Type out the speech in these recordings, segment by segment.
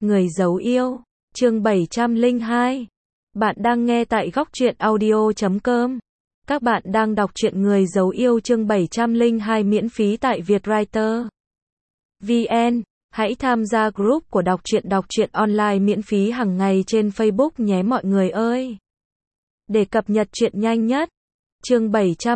Người giấu yêu, chương 702. Bạn đang nghe tại góc truyện audio.com. Các bạn đang đọc truyện Người giấu yêu chương 702 miễn phí tại Vietwriter VN. Hãy tham gia group của đọc truyện online miễn phí hàng ngày trên Facebook nhé mọi người ơi. Để cập nhật truyện nhanh nhất, chương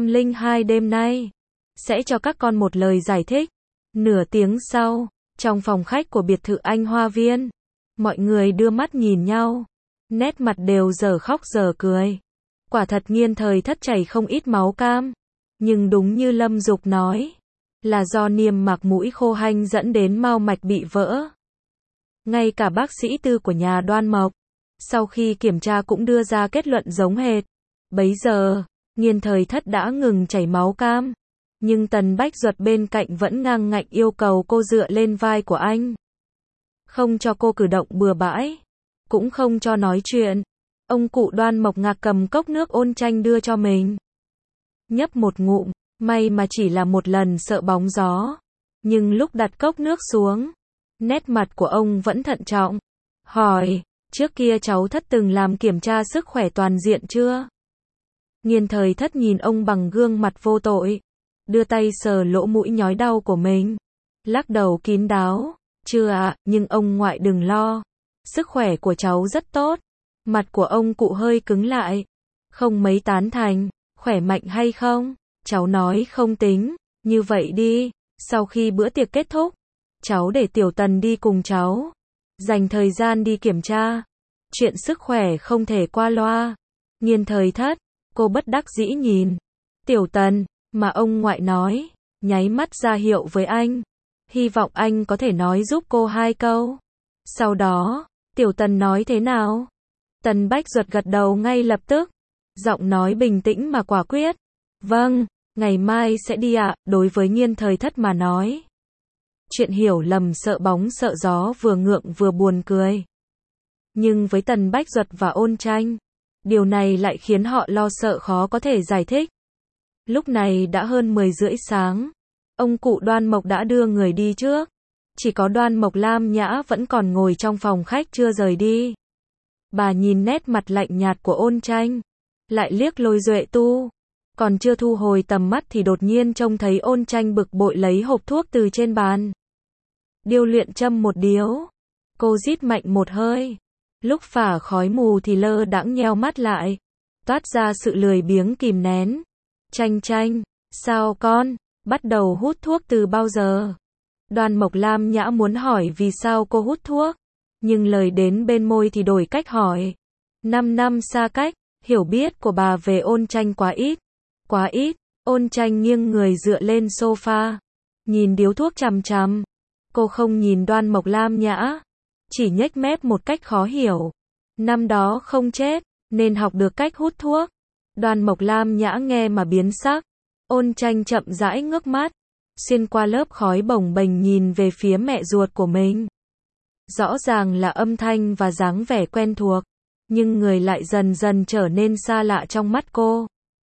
702 đêm nay sẽ cho các con một lời giải thích. Nửa tiếng sau, trong phòng khách của biệt thự Anh Hoa Viên, mọi người đưa mắt nhìn nhau, nét mặt đều dở khóc dở cười. Quả thật Nghiên Thời Thất chảy không ít máu cam, nhưng đúng như Lâm Dục nói, là do niêm mạc mũi khô hanh dẫn đến mao mạch bị vỡ. Ngay cả bác sĩ Tư của nhà Đoan Mộc, sau khi kiểm tra cũng đưa ra kết luận giống hệt. Bấy giờ, Nghiên Thời Thất đã ngừng chảy máu cam, nhưng Tần Bách Duật bên cạnh vẫn ngang ngạnh yêu cầu cô dựa lên vai của anh. Không cho cô cử động bừa bãi, cũng không cho nói chuyện. Ông cụ Đoan Mộc ngạc cầm cốc nước Ôn Tranh đưa cho mình. Nhấp một ngụm, may mà chỉ là một lần sợ bóng gió. Nhưng lúc đặt cốc nước xuống, nét mặt của ông vẫn thận trọng. Hỏi, trước kia cháu Thất từng làm kiểm tra sức khỏe toàn diện chưa? Nghiên Thời Thất nhìn ông bằng gương mặt vô tội, đưa tay sờ lỗ mũi nhói đau của mình, lắc đầu kín đáo. Chưa ạ, nhưng ông ngoại đừng lo. Sức khỏe của cháu rất tốt. Mặt của ông cụ hơi cứng lại. Không mấy tán thành. Khỏe mạnh hay không? Cháu nói không tính. Như vậy đi, sau khi bữa tiệc kết thúc, cháu để Tiểu Tần đi cùng cháu. Dành thời gian đi kiểm tra. Chuyện sức khỏe không thể qua loa. Nghiên Thời Thất, cô bất đắc dĩ nhìn Tiểu Tần, mà ông ngoại nói, nháy mắt ra hiệu với anh. Hy vọng anh có thể nói giúp cô hai câu. Sau đó, Tiểu Tần nói thế nào? Tần Bách Duật gật đầu ngay lập tức. Giọng nói bình tĩnh mà quả quyết. Vâng, ngày mai sẽ đi ạ. Đối với Nghiên Thời Thất mà nói, chuyện hiểu lầm sợ bóng sợ gió vừa ngượng vừa buồn cười. Nhưng với Tần Bách Duật và Ôn Tranh, điều này lại khiến họ lo sợ khó có thể giải thích. Lúc này đã hơn 10:30 sáng. Ông cụ Đoan Mộc đã đưa người đi trước. Chỉ có Đoan Mộc Lam Nhã vẫn còn ngồi trong phòng khách chưa rời đi. Bà nhìn nét mặt lạnh nhạt của Ôn Tranh, lại liếc Lôi Duệ Tu. Còn chưa thu hồi tầm mắt thì đột nhiên trông thấy Ôn Tranh bực bội lấy hộp thuốc từ trên bàn. Điêu luyện châm một điếu. Cô rít mạnh một hơi. Lúc phả khói mù thì lơ đãng nheo mắt lại, toát ra sự lười biếng kìm nén. Tranh Tranh, sao con? Bắt đầu hút thuốc từ bao giờ? Đoan Mộc Lam Nhã muốn hỏi vì sao cô hút thuốc, nhưng lời đến bên môi thì đổi cách hỏi. 5 năm xa cách, hiểu biết của bà về Ôn Tranh quá ít. Quá ít. Ôn Tranh nghiêng người dựa lên sofa, nhìn điếu thuốc chằm chằm. Cô không nhìn Đoan Mộc Lam Nhã, chỉ nhếch mép một cách khó hiểu. Năm đó không chết, nên học được cách hút thuốc. Đoan Mộc Lam Nhã nghe mà biến sắc. Ôn Tranh chậm rãi ngước mắt, xuyên qua lớp khói bồng bềnh nhìn về phía mẹ ruột của mình. Rõ ràng là âm thanh và dáng vẻ quen thuộc, nhưng người lại dần dần trở nên xa lạ trong mắt cô.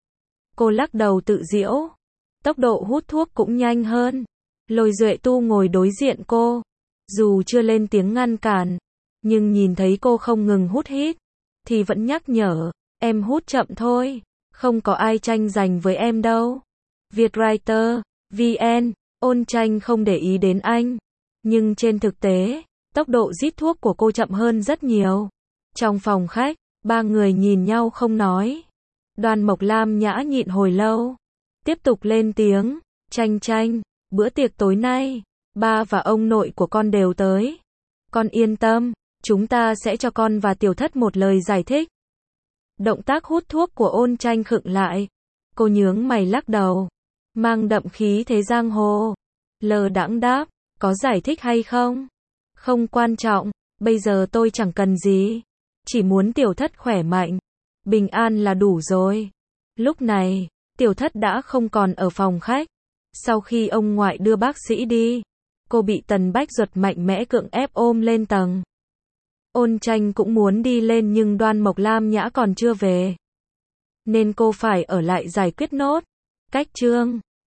Cô lắc đầu tự giễu, tốc độ hút thuốc cũng nhanh hơn. Lôi Duệ Tu ngồi đối diện cô, dù chưa lên tiếng ngăn cản, nhưng nhìn thấy cô không ngừng hút hít, thì vẫn nhắc nhở, em hút chậm thôi, không có ai tranh giành với em đâu. Vietwriter VN. Ôn Tranh không để ý đến anh, nhưng trên thực tế, tốc độ rít thuốc của cô chậm hơn rất nhiều. Trong phòng khách, ba người nhìn nhau không nói. Đoan Mộc Lam Nhã nhịn hồi lâu, tiếp tục lên tiếng, Tranh Tranh, bữa tiệc tối nay, ba và ông nội của con đều tới. Con yên tâm, chúng ta sẽ cho con và Tiểu Thất một lời giải thích. Động tác hút thuốc của Ôn Tranh khựng lại. Cô nhướng mày lắc đầu, mang đậm khí thế giang hồ. Lờ đãng đáp, có giải thích hay không? Không quan trọng, bây giờ tôi chẳng cần gì. Chỉ muốn Tiểu Thất khỏe mạnh, bình an là đủ rồi. Lúc này, Tiểu Thất đã không còn ở phòng khách. Sau khi ông ngoại đưa bác sĩ đi, cô bị Tần Bách Duật mạnh mẽ cưỡng ép ôm lên tầng. Ôn Tranh cũng muốn đi lên nhưng Đoan Mộc Lam Nhã còn chưa về, nên cô phải ở lại giải quyết nốt. Cách chương